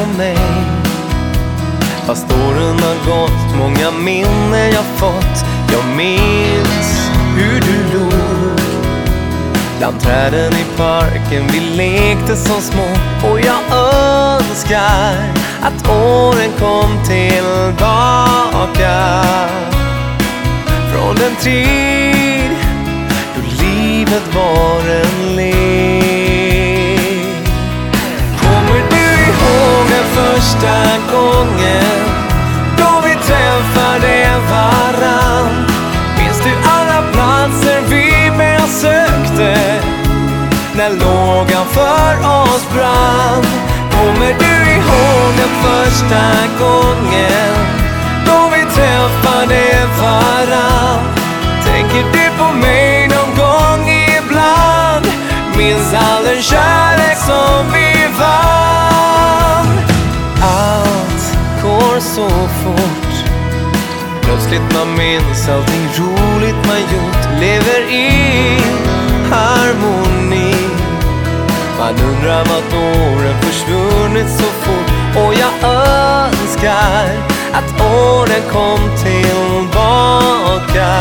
om mig. Fast åren har gått, många minnen jag fått. Jag minns hur du låg bland träden i parken, vi lekte som små. Och jag önskar att åren kom tillbaka, från den tid då livet var en lek. Kommer du ihåg den första gången då vi träffade varann? Minns du alla platser vi besökte när lågan för oss brann? Kommer du ihåg den första gången då vi träffade varann? Tänker du på mig någon gång ibland? Minns all den kärlek som vi vann. Allt går så fort, plötsligt man minns allting roligt man gjort. Lever i harmoni, man undrar vart åren försvunnit så fort. Och jag önskar att åren kom tillbaka,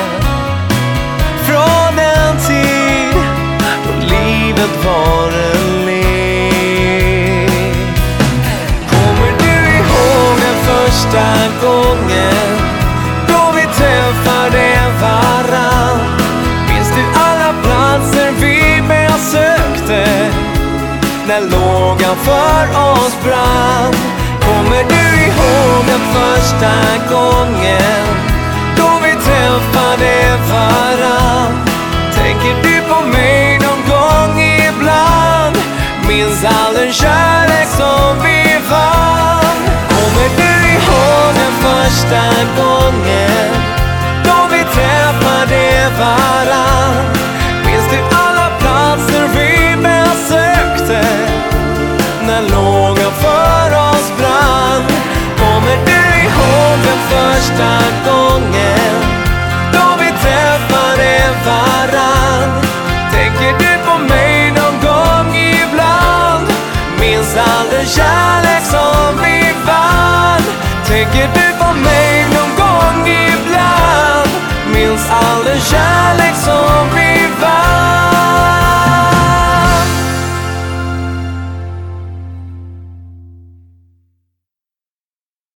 från den tid då livet var en lek. Kommer du ihåg den första gången då vi träffade varann? Minns du alla platser vi besökte när lågan för oss brann? Kommer du ihåg den första gången då vi träffade varann? Tänker du på mig någon gång ibland? Minns all den kärlek som vi vann. Kommer du ihåg den första gången då vi träffade varann? Minns du alla platser vi besökte när lågan för oss brann? Kommer du ihåg den första gången då vi träffade varann? Tänker du på mig någon gång ibland? Minns all den kärlek som vi vann? Tänker du